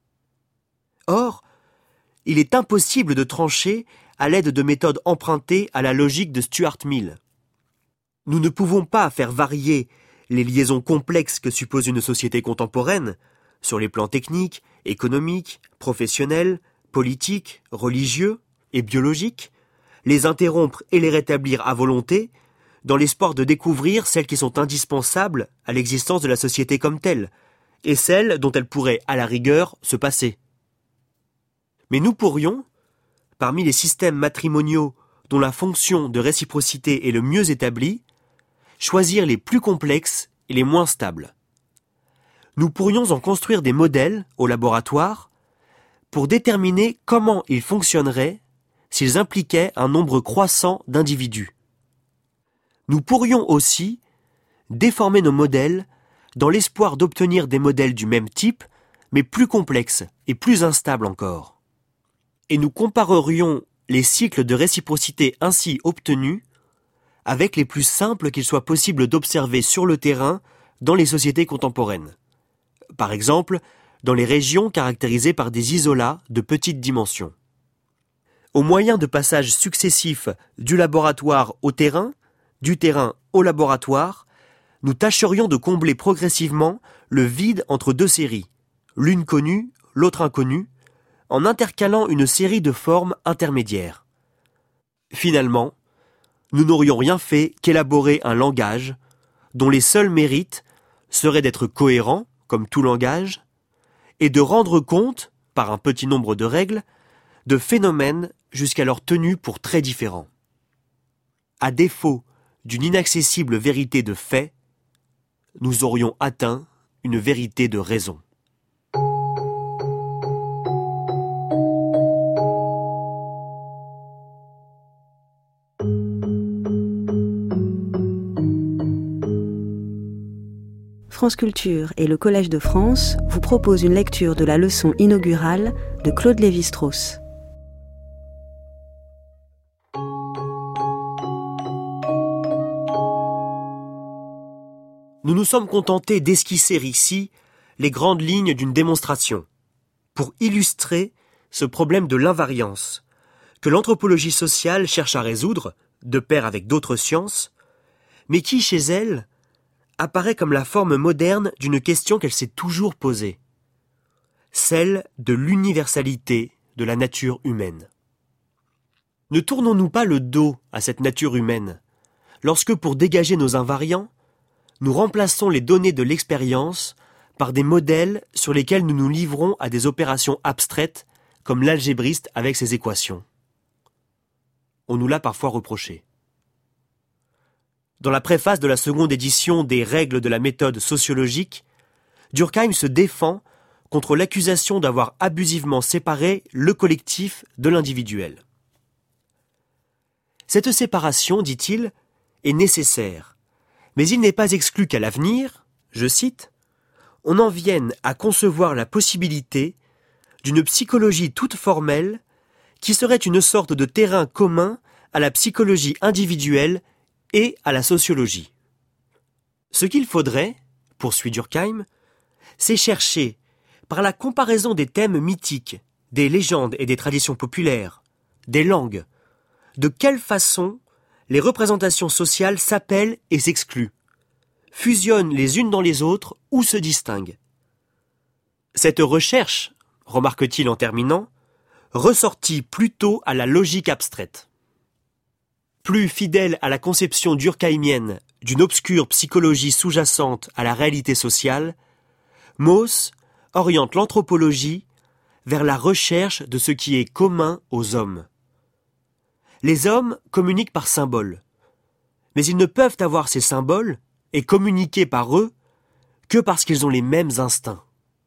Or, il est impossible de trancher à l'aide de méthodes empruntées à la logique de Stuart Mill. Nous ne pouvons pas faire varier les liaisons complexes que suppose une société contemporaine, sur les plans techniques, économiques, professionnels, politiques, religieux et biologiques, les interrompre et les rétablir à volonté, dans l'espoir de découvrir celles qui sont indispensables à l'existence de la société comme telle, et celles dont elle pourrait, à la rigueur, se passer. Mais nous pourrions, parmi les systèmes matrimoniaux dont la fonction de réciprocité est le mieux établie, choisir les plus complexes et les moins stables. Nous pourrions en construire des modèles au laboratoire pour déterminer comment ils fonctionneraient s'ils impliquaient un nombre croissant d'individus. Nous pourrions aussi déformer nos modèles dans l'espoir d'obtenir des modèles du même type, mais plus complexes et plus instables encore. Et nous comparerions les cycles de réciprocité ainsi obtenus avec les plus simples qu'il soit possible d'observer sur le terrain dans les sociétés contemporaines. Par exemple, dans les régions caractérisées par des isolats de petite dimension. Au moyen de passages successifs du laboratoire au terrain, du terrain au laboratoire, nous tâcherions de combler progressivement le vide entre deux séries, l'une connue, l'autre inconnue, en intercalant une série de formes intermédiaires. Finalement, nous n'aurions rien fait qu'élaborer un langage dont les seuls mérites seraient d'être cohérent, comme tout langage, et de rendre compte, par un petit nombre de règles, de phénomènes jusqu'alors tenus pour très différents. À défaut d'une inaccessible vérité de fait, nous aurions atteint une vérité de raison.
France Culture et le Collège de France vous proposent une lecture de la leçon inaugurale de Claude Lévi-Strauss.
Nous nous sommes contentés d'esquisser ici les grandes lignes d'une démonstration pour illustrer ce problème de l'invariance que l'anthropologie sociale cherche à résoudre, de pair avec d'autres sciences, mais qui, chez elle, apparaît comme la forme moderne d'une question qu'elle s'est toujours posée, celle de l'universalité de la nature humaine. Ne tournons-nous pas le dos à cette nature humaine lorsque, pour dégager nos invariants, nous remplaçons les données de l'expérience par des modèles sur lesquels nous nous livrons à des opérations abstraites comme l'algébriste avec ses équations. On nous l'a parfois reproché. Dans la préface de la seconde édition des Règles de la méthode sociologique, Durkheim se défend contre l'accusation d'avoir abusivement séparé le collectif de l'individuel. Cette séparation, dit-il, est nécessaire. Mais il n'est pas exclu qu'à l'avenir, je cite, « on en vienne à concevoir la possibilité d'une psychologie toute formelle qui serait une sorte de terrain commun à la psychologie individuelle et à la sociologie. Ce qu'il faudrait, poursuit Durkheim, c'est chercher, par la comparaison des thèmes mythiques, des légendes et des traditions populaires, des langues, de quelle façon les représentations sociales s'appellent et s'excluent, fusionnent les unes dans les autres ou se distinguent. Cette recherche, remarque-t-il en terminant, ressortit plutôt à la logique abstraite. Plus fidèle à la conception durkheimienne d'une obscure psychologie sous-jacente à la réalité sociale, Mauss oriente l'anthropologie vers la recherche de ce qui est commun aux hommes. Les hommes communiquent par symboles, mais ils ne peuvent avoir ces symboles et communiquer par eux que parce qu'ils ont les mêmes instincts.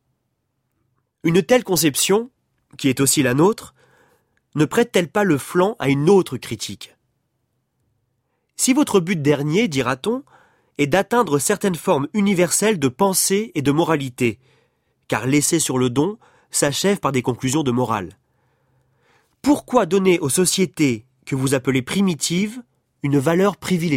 Une telle conception, qui est aussi la nôtre, ne prête-t-elle pas le flanc à une autre critique ? Si votre but dernier, dira-t-on, est d'atteindre certaines formes universelles de pensée et de moralité, car l'essai sur le don s'achève par des conclusions de morale, pourquoi donner aux sociétés que vous appelez primitives une valeur privilégiée ?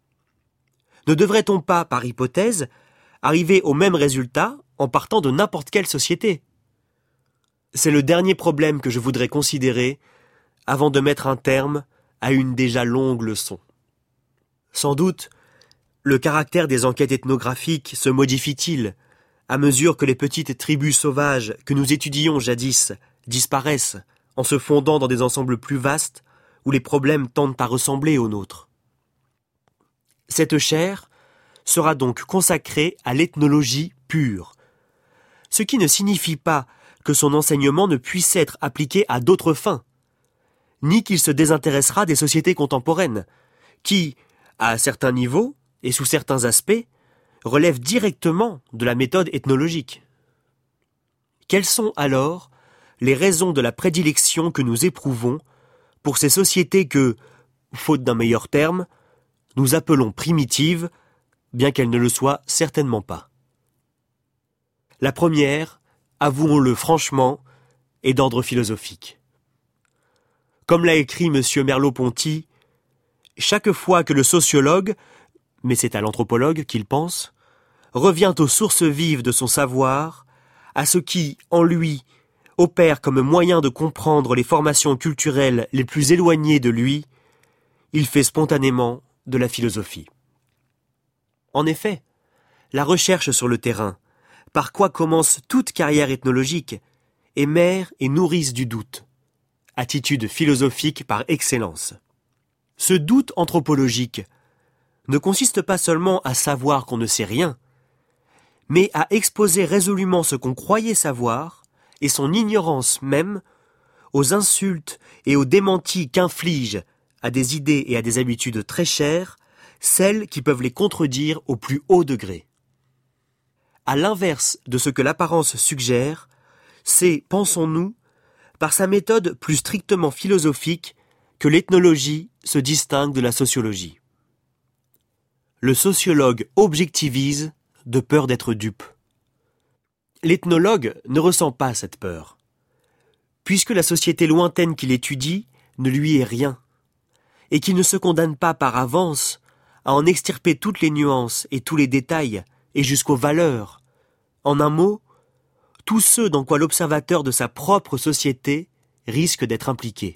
Ne devrait-on pas, par hypothèse, arriver au même résultat en partant de n'importe quelle société ? C'est le dernier problème que je voudrais considérer avant de mettre un terme à une déjà longue leçon. Sans doute, le caractère des enquêtes ethnographiques se modifie-t-il à mesure que les petites tribus sauvages que nous étudions jadis disparaissent en se fondant dans des ensembles plus vastes où les problèmes tendent à ressembler aux nôtres. Cette chaire sera donc consacrée à l'ethnologie pure, ce qui ne signifie pas que son enseignement ne puisse être appliqué à d'autres fins, ni qu'il se désintéressera des sociétés contemporaines, qui, à certains niveaux et sous certains aspects, relèvent directement de la méthode ethnologique. Quelles sont alors les raisons de la prédilection que nous éprouvons pour ces sociétés que, faute d'un meilleur terme, nous appelons primitives, bien qu'elles ne le soient certainement pas. La première, avouons-le franchement, est d'ordre philosophique. Comme l'a écrit M. Merleau-Ponty, chaque fois que le sociologue, mais c'est à l'anthropologue qu'il pense, revient aux sources vives de son savoir, à ce qui, en lui, opère comme moyen de comprendre les formations culturelles les plus éloignées de lui, il fait spontanément de la philosophie. En effet, la recherche sur le terrain, par quoi commence toute carrière ethnologique, est mère et nourrice du doute, attitude philosophique par excellence. Ce doute anthropologique ne consiste pas seulement à savoir qu'on ne sait rien, mais à exposer résolument ce qu'on croyait savoir et son ignorance même aux insultes et aux démentis qu'infligent à des idées et à des habitudes très chères celles qui peuvent les contredire au plus haut degré. À l'inverse de ce que l'apparence suggère, c'est, pensons-nous, par sa méthode plus strictement philosophique que l'ethnologie se distingue de la sociologie. Le sociologue objectivise de peur d'être dupe. L'ethnologue ne ressent pas cette peur, puisque la société lointaine qu'il étudie ne lui est rien, et qu'il ne se condamne pas par avance à en extirper toutes les nuances et tous les détails, et jusqu'aux valeurs. En un mot, tous ceux dans quoi l'observateur de sa propre société risque d'être impliqué.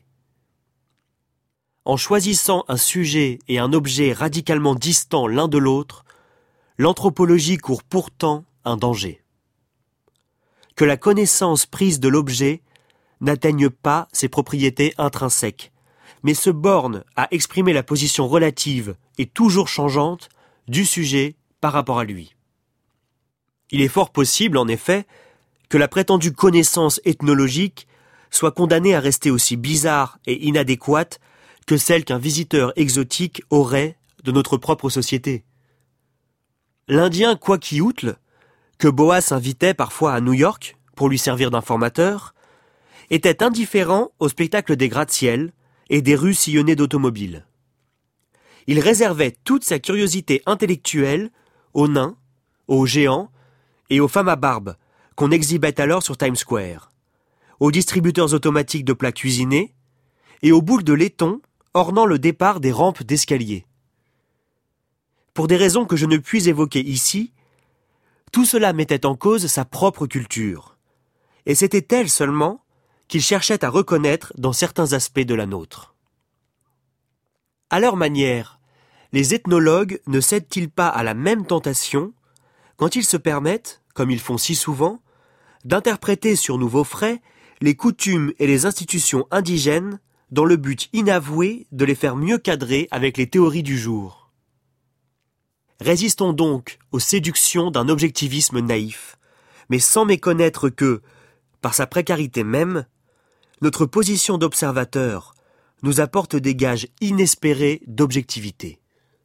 En choisissant un sujet et un objet radicalement distants l'un de l'autre, l'anthropologie court pourtant un danger. Que la connaissance prise de l'objet n'atteigne pas ses propriétés intrinsèques, mais se borne à exprimer la position relative et toujours changeante du sujet par rapport à lui. Il est fort possible, en effet, que la prétendue connaissance ethnologique soit condamnée à rester aussi bizarre et inadéquate que celle qu'un visiteur exotique aurait de notre propre société. L'Indien Quaquioutl, que Boas invitait parfois à New York pour lui servir d'informateur, était indifférent au spectacle des gratte-ciel et des rues sillonnées d'automobiles. Il réservait toute sa curiosité intellectuelle aux nains, aux géants et aux femmes à barbe qu'on exhibait alors sur Times Square, aux distributeurs automatiques de plats cuisinés et aux boules de laiton ornant le départ des rampes d'escalier. Pour des raisons que je ne puis évoquer ici, tout cela mettait en cause sa propre culture, et c'était elle seulement qu'il cherchait à reconnaître dans certains aspects de la nôtre. À leur manière, les ethnologues ne cèdent-ils pas à la même tentation quand ils se permettent, comme ils font si souvent, d'interpréter sur nouveaux frais les coutumes et les institutions indigènes dans le but inavoué de les faire mieux cadrer avec les théories du jour. Résistons donc aux séductions d'un objectivisme naïf, mais sans méconnaître que, par sa précarité même, notre position d'observateur nous apporte des gages inespérés d'objectivité.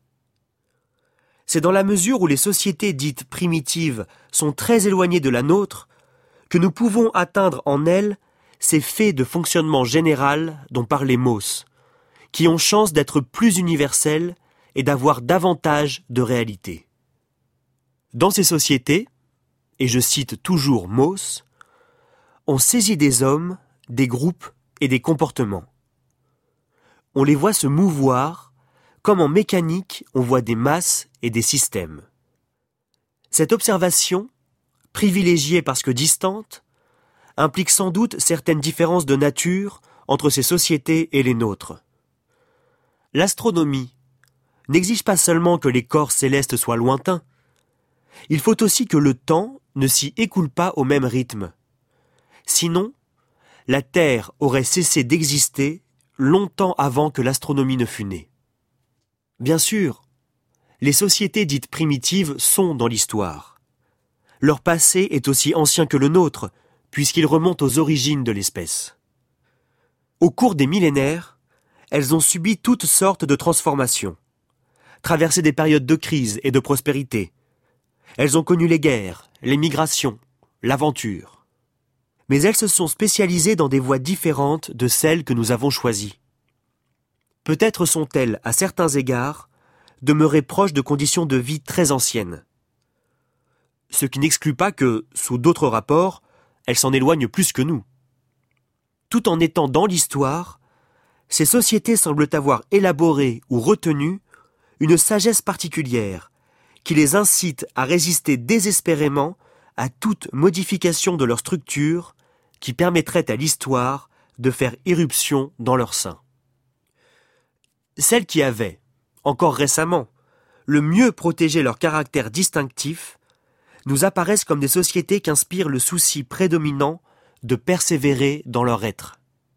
C'est dans la mesure où les sociétés dites primitives sont très éloignées de la nôtre que nous pouvons atteindre en elles ces faits de fonctionnement général dont parlait Mauss, qui ont chance d'être plus universels et d'avoir davantage de réalité. Dans ces sociétés, et je cite toujours Mauss, on saisit des hommes, des groupes et des comportements. On les voit se mouvoir, comme en mécanique on voit des masses et des systèmes. Cette observation, privilégiée parce que distante, implique sans doute certaines différences de nature entre ces sociétés et les nôtres. L'astronomie n'exige pas seulement que les corps célestes soient lointains, il faut aussi que le temps ne s'y écoule pas au même rythme. Sinon, la Terre aurait cessé d'exister longtemps avant que l'astronomie ne fût née. Bien sûr, les sociétés dites primitives sont dans l'histoire. Leur passé est aussi ancien que le nôtre, puisqu'il remonte aux origines de l'espèce. Au cours des millénaires, elles ont subi toutes sortes de transformations, traversé des périodes de crise et de prospérité. Elles ont connu les guerres, les migrations, l'aventure. Mais elles se sont spécialisées dans des voies différentes de celles que nous avons choisies. Peut-être sont-elles, à certains égards, demeurées proches de conditions de vie très anciennes. Ce qui n'exclut pas que, sous d'autres rapports, elles s'en éloignent plus que nous. Tout en étant dans l'histoire, ces sociétés semblent avoir élaboré ou retenu une sagesse particulière qui les incite à résister désespérément à toute modification de leur structure qui permettrait à l'histoire de faire irruption dans leur sein. Celles qui avaient, encore récemment, le mieux protégé leur caractère distinctif nous apparaissent comme des sociétés qu'inspire le souci prédominant de persévérer dans leur être.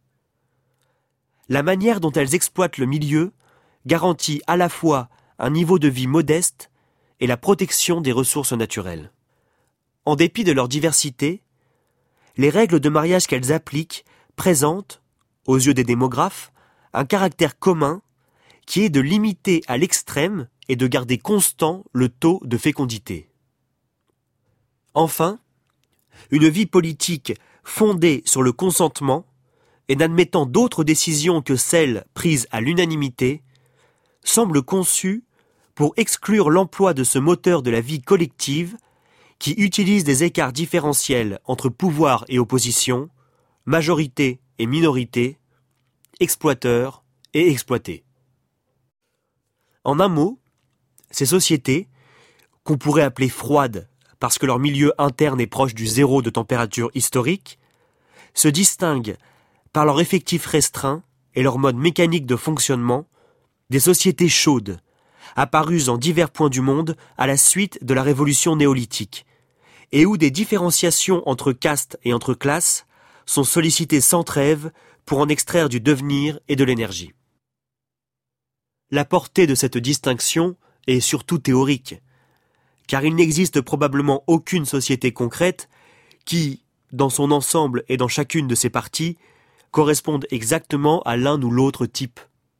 La manière dont elles exploitent le milieu garantit à la fois un niveau de vie modeste et la protection des ressources naturelles. En dépit de leur diversité, les règles de mariage qu'elles appliquent présentent, aux yeux des démographes, un caractère commun qui est de limiter à l'extrême et de garder constant le taux de fécondité. Enfin, une vie politique fondée sur le consentement et n'admettant d'autres décisions que celles prises à l'unanimité semble conçue pour exclure l'emploi de ce moteur de la vie collective qui utilise des écarts différentiels entre pouvoir et opposition, majorité et minorité, exploiteurs et exploités. En un mot, ces sociétés, qu'on pourrait appeler froides parce que leur milieu interne est proche du zéro de température historique, se distinguent par leur effectif restreint et leur mode mécanique de fonctionnement des sociétés chaudes, apparues en divers points du monde à la suite de la révolution néolithique, et où des différenciations entre castes et entre classes sont sollicitées sans trêve pour en extraire du devenir et de l'énergie. La portée de cette distinction est surtout théorique, car il n'existe probablement aucune société concrète qui, dans son ensemble et dans chacune de ses parties, corresponde exactement à l'un ou l'autre type.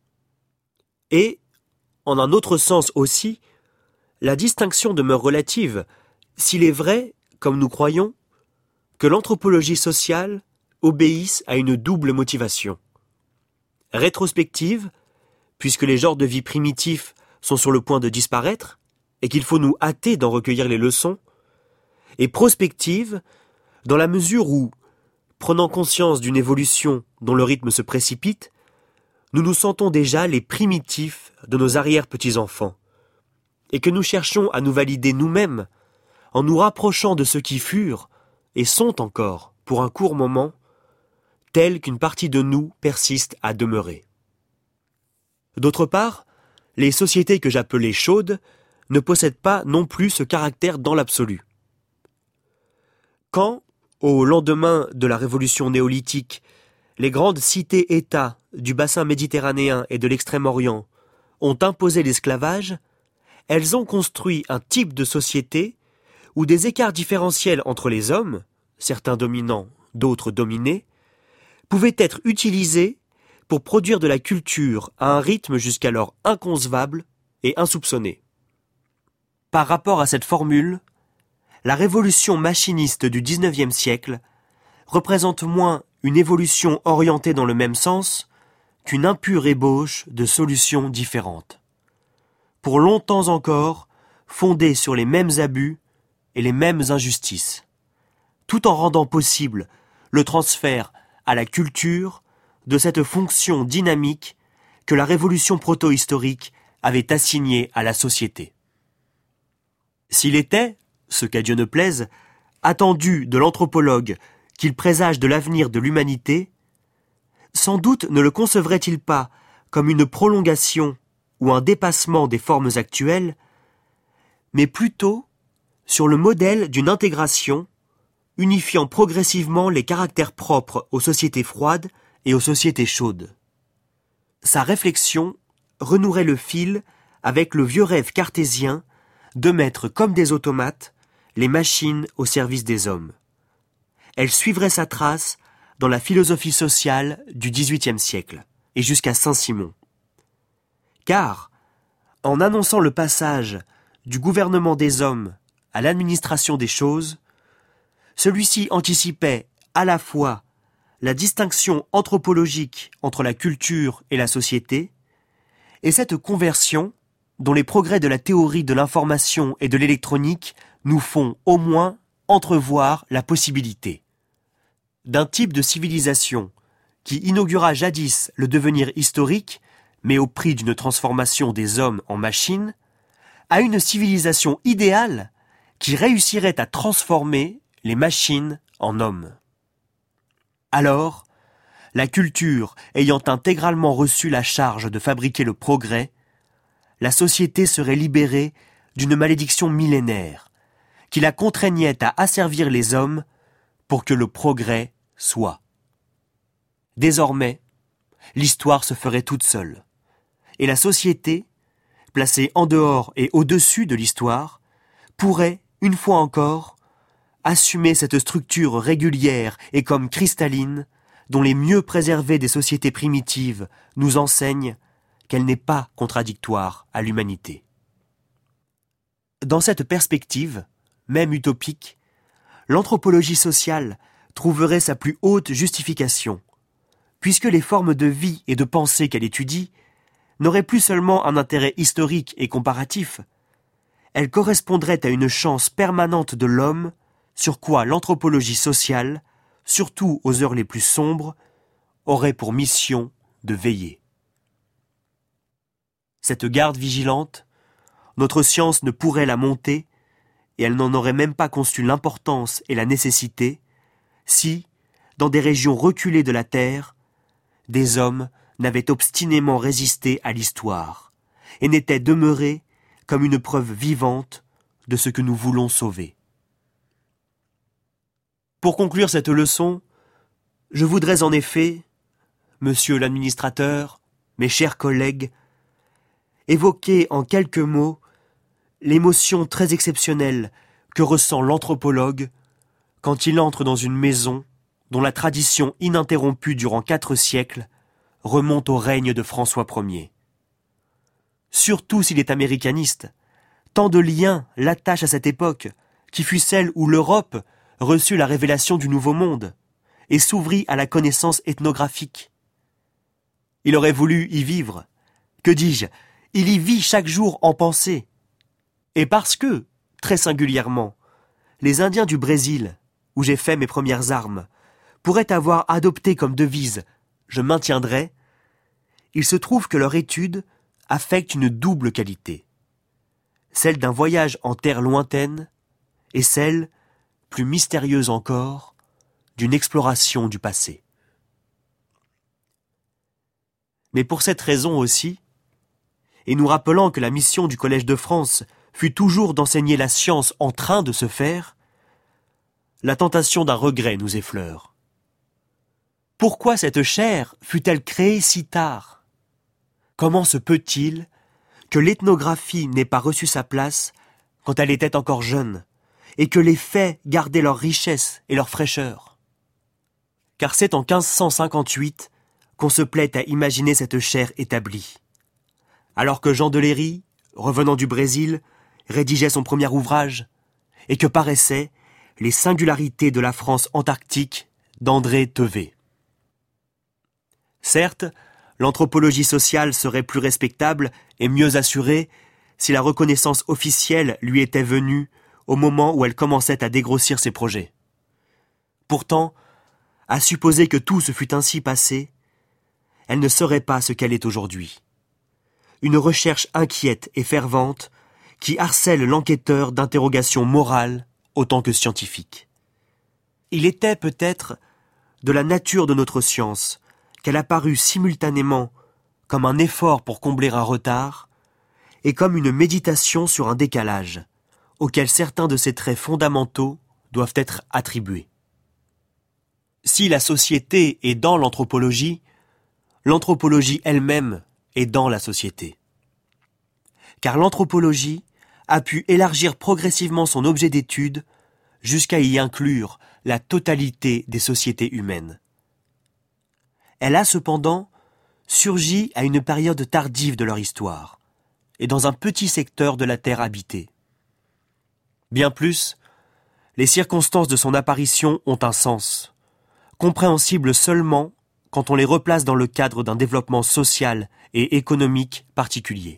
Et, en un autre sens aussi, la distinction demeure relative, s'il est vrai, comme nous croyons, que l'anthropologie sociale obéisse à une double motivation. Rétrospective, puisque les genres de vie primitifs sont sur le point de disparaître, et qu'il faut nous hâter d'en recueillir les leçons, et prospective, dans la mesure où, prenant conscience d'une évolution dont le rythme se précipite, nous nous sentons déjà les primitifs de nos arrière-petits-enfants, et que nous cherchons à nous valider nous-mêmes en nous rapprochant de ceux qui furent et sont encore, pour un court moment, tels qu'une partie de nous persiste à demeurer. D'autre part, les sociétés que j'appelais chaudes ne possèdent pas non plus ce caractère dans l'absolu. Quand, au lendemain de la révolution néolithique, les grandes cités-États du bassin méditerranéen et de l'Extrême-Orient ont imposé l'esclavage, elles ont construit un type de société où des écarts différentiels entre les hommes, certains dominants, d'autres dominés, pouvaient être utilisés pour produire de la culture à un rythme jusqu'alors inconcevable et insoupçonné. Par rapport à cette formule, la révolution machiniste du XIXe siècle représente moins une évolution orientée dans le même sens qu'une impure ébauche de solutions différentes. Pour longtemps encore, fondée sur les mêmes abus et les mêmes injustices, tout en rendant possible le transfert à la culture de cette fonction dynamique que la révolution proto-historique avait assignée à la société. S'il était, ce qu'à Dieu ne plaise, attendu de l'anthropologue qu'il présage de l'avenir de l'humanité, sans doute ne le concevrait-il pas comme une prolongation ou un dépassement des formes actuelles, mais plutôt sur le modèle d'une intégration unifiant progressivement les caractères propres aux sociétés froides et aux sociétés chaudes. Sa réflexion renouerait le fil avec le vieux rêve cartésien de mettre comme des automates les machines au service des hommes. Elle suivrait sa trace dans la philosophie sociale du XVIIIe siècle et jusqu'à Saint-Simon. Car, en annonçant le passage du gouvernement des hommes à l'administration des choses, celui-ci anticipait à la fois la distinction anthropologique entre la culture et la société, et cette conversion dont les progrès de la théorie de l'information et de l'électronique nous font au moins entrevoir la possibilité d'un type de civilisation qui inaugura jadis le devenir historique, mais au prix d'une transformation des hommes en machines, à une civilisation idéale qui réussirait à transformer les machines en hommes. Alors, la culture ayant intégralement reçu la charge de fabriquer le progrès, la société serait libérée d'une malédiction millénaire qui la contraignait à asservir les hommes pour que le progrès soit. Désormais, l'histoire se ferait toute seule, et la société, placée en dehors et au-dessus de l'histoire, pourrait, une fois encore, assumer cette structure régulière et comme cristalline dont les mieux préservées des sociétés primitives nous enseignent qu'elle n'est pas contradictoire à l'humanité. Dans cette perspective, même utopique, l'anthropologie sociale trouverait sa plus haute justification, puisque les formes de vie et de pensée qu'elle étudie n'aurait plus seulement un intérêt historique et comparatif, elle correspondrait à une chance permanente de l'homme sur quoi l'anthropologie sociale, surtout aux heures les plus sombres, aurait pour mission de veiller. Cette garde vigilante, notre science ne pourrait la monter, et elle n'en aurait même pas conçu l'importance et la nécessité, si, dans des régions reculées de la Terre, des hommes n'avaient obstinément résisté à l'histoire, et n'étaient demeurés comme une preuve vivante de ce que nous voulons sauver. Pour conclure cette leçon, je voudrais en effet, monsieur l'administrateur, mes chers collègues, évoquer en quelques mots l'émotion très exceptionnelle que ressent l'anthropologue quand il entre dans une maison dont la tradition ininterrompue durant 4 siècles remonte au règne de François Ier. Surtout s'il est américaniste, tant de liens l'attachent à cette époque, qui fut celle où l'Europe reçut la révélation du Nouveau Monde et s'ouvrit à la connaissance ethnographique. Il aurait voulu y vivre. Que dis-je ? Il y vit chaque jour en pensée. Et parce que, très singulièrement, les Indiens du Brésil, où j'ai fait mes premières armes, pourraient avoir adopté comme devise « Je maintiendrai », il se trouve que leur étude affecte une double qualité, celle d'un voyage en terre lointaine et celle, plus mystérieuse encore, d'une exploration du passé. Mais pour cette raison aussi, et nous rappelant que la mission du Collège de France fut toujours d'enseigner la science en train de se faire, la tentation d'un regret nous effleure. Pourquoi cette chaire fut-elle créée si tard ? Comment se peut-il que l'ethnographie n'ait pas reçu sa place quand elle était encore jeune, et que les faits gardaient leur richesse et leur fraîcheur ? Car c'est en 1558 qu'on se plaît à imaginer cette chaire établie. Alors que Jean de Léry, revenant du Brésil, rédigeait son premier ouvrage, et que paraissaient les singularités de la France antarctique d'André Tevet. Certes, l'anthropologie sociale serait plus respectable et mieux assurée si la reconnaissance officielle lui était venue au moment où elle commençait à dégrossir ses projets. Pourtant, à supposer que tout se fût ainsi passé, elle ne serait pas ce qu'elle est aujourd'hui. Une recherche inquiète et fervente qui harcèle l'enquêteur d'interrogations morales autant que scientifiques. Il était peut-être de la nature de notre science qu'elle apparut simultanément comme un effort pour combler un retard et comme une méditation sur un décalage auquel certains de ses traits fondamentaux doivent être attribués. Si la société est dans l'anthropologie elle-même est dans la société. Car l'anthropologie a pu élargir progressivement son objet d'étude jusqu'à y inclure la totalité des sociétés humaines. Elle a cependant surgi à une période tardive de leur histoire, et dans un petit secteur de la terre habitée. Bien plus, les circonstances de son apparition ont un sens, compréhensible seulement quand on les replace dans le cadre d'un développement social et économique particulier.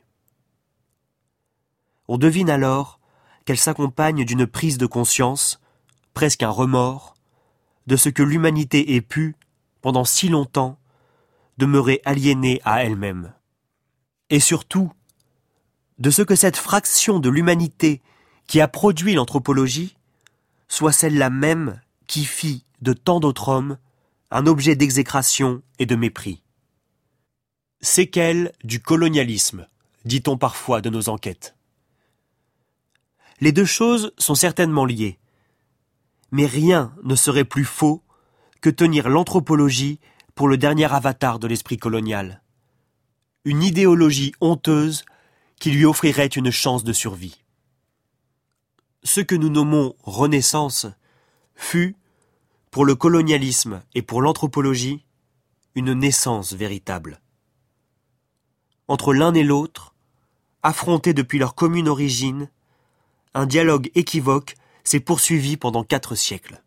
On devine alors qu'elle s'accompagne d'une prise de conscience, presque un remords, de ce que l'humanité ait pu, pendant si longtemps, demeurer aliénée à elle-même. Et surtout, de ce que cette fraction de l'humanité qui a produit l'anthropologie soit celle-là même qui fit de tant d'autres hommes un objet d'exécration et de mépris. Séquelles du colonialisme, dit-on parfois de nos enquêtes. Les deux choses sont certainement liées, mais rien ne serait plus faux que tenir l'anthropologie pour le dernier avatar de l'esprit colonial. Une idéologie honteuse qui lui offrirait une chance de survie. Ce que nous nommons Renaissance fut, pour le colonialisme et pour l'anthropologie, une naissance véritable. Entre l'un et l'autre, affrontés depuis leur commune origine, un dialogue équivoque s'est poursuivi pendant 4 siècles.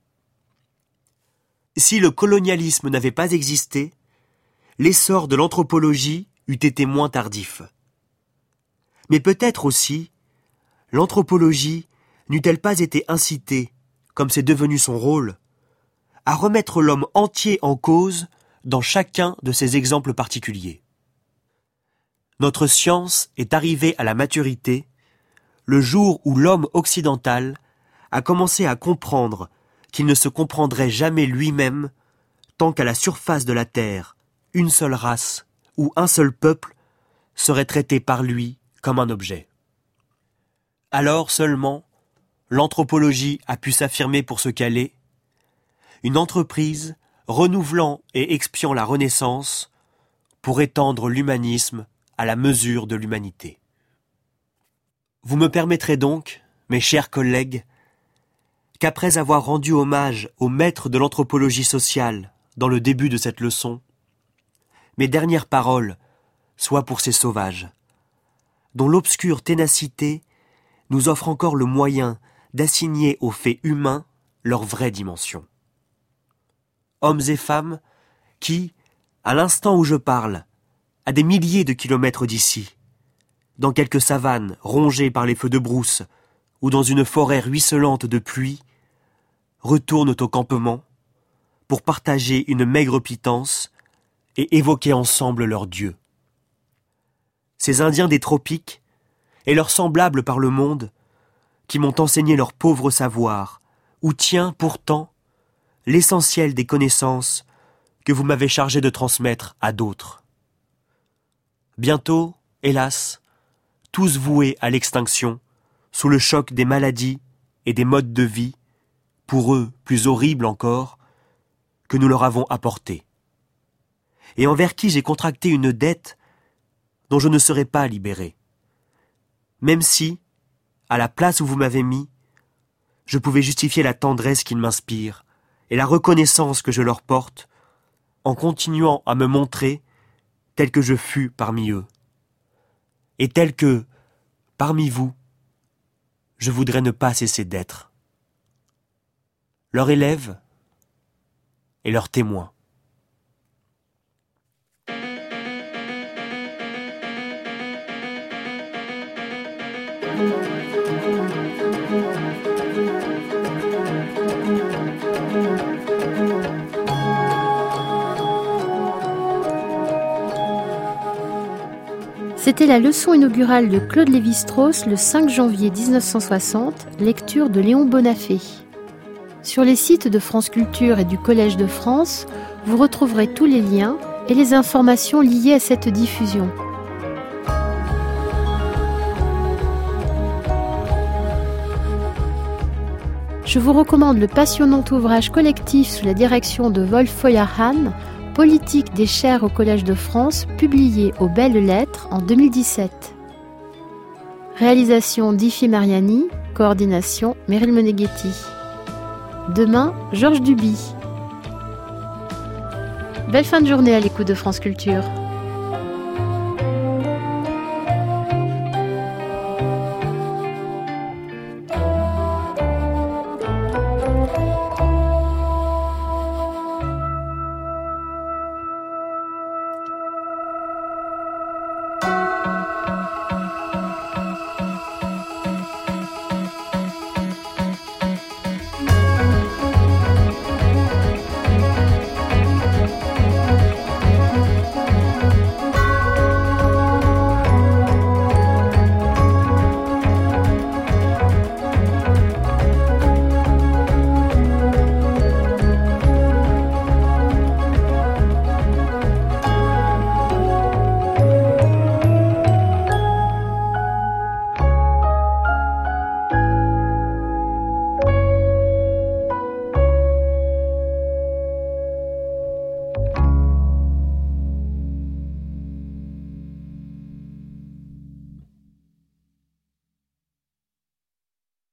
Si le colonialisme n'avait pas existé, l'essor de l'anthropologie eût été moins tardif. Mais peut-être aussi, l'anthropologie n'eût-elle pas été incitée, comme c'est devenu son rôle, à remettre l'homme entier en cause dans chacun de ces exemples particuliers. Notre science est arrivée à la maturité le jour où l'homme occidental a commencé à comprendre qu'il ne se comprendrait jamais lui-même tant qu'à la surface de la Terre, une seule race ou un seul peuple serait traité par lui comme un objet. Alors seulement, l'anthropologie a pu s'affirmer pour ce qu'elle est, une entreprise renouvelant et expiant la Renaissance pour étendre l'humanisme à la mesure de l'humanité. Vous me permettrez donc, mes chers collègues, qu'après avoir rendu hommage au maître de l'anthropologie sociale dans le début de cette leçon, mes dernières paroles soient pour ces sauvages, dont l'obscure ténacité nous offre encore le moyen d'assigner aux faits humains leur vraie dimension. Hommes et femmes qui, à l'instant où je parle, à des milliers de kilomètres d'ici, dans quelques savanes rongées par les feux de brousse ou dans une forêt ruisselante de pluie, retournent au campement pour partager une maigre pitance et évoquer ensemble leur Dieu. Ces Indiens des tropiques et leurs semblables par le monde qui m'ont enseigné leur pauvre savoir, où tient pourtant l'essentiel des connaissances que vous m'avez chargé de transmettre à d'autres. Bientôt, hélas, tous voués à l'extinction, sous le choc des maladies et des modes de vie, pour eux plus horribles encore, que nous leur avons apportés, et envers qui j'ai contracté une dette dont je ne serai pas libéré, même si, à la place où vous m'avez mis, je pouvais justifier la tendresse qu'ils m'inspirent et la reconnaissance que je leur porte, en continuant à me montrer tel que je fus parmi eux, et tel que, parmi vous, je voudrais ne pas cesser d'être. Leur élève et leur témoin.
C'était la leçon inaugurale de Claude Lévi-Strauss le 5 janvier 1960, lecture de Léon Bonafé. Sur les sites de France Culture et du Collège de France, vous retrouverez tous les liens et les informations liées à cette diffusion. Je vous recommande le passionnant ouvrage collectif sous la direction de Wolf Feuerhahn, Politique des chaires au Collège de France, publié aux Belles Lettres en 2017. Réalisation Diffie Mariani, coordination Meryl Meneghetti. Demain, Georges Duby. Belle fin de journée à l'écoute de France Culture.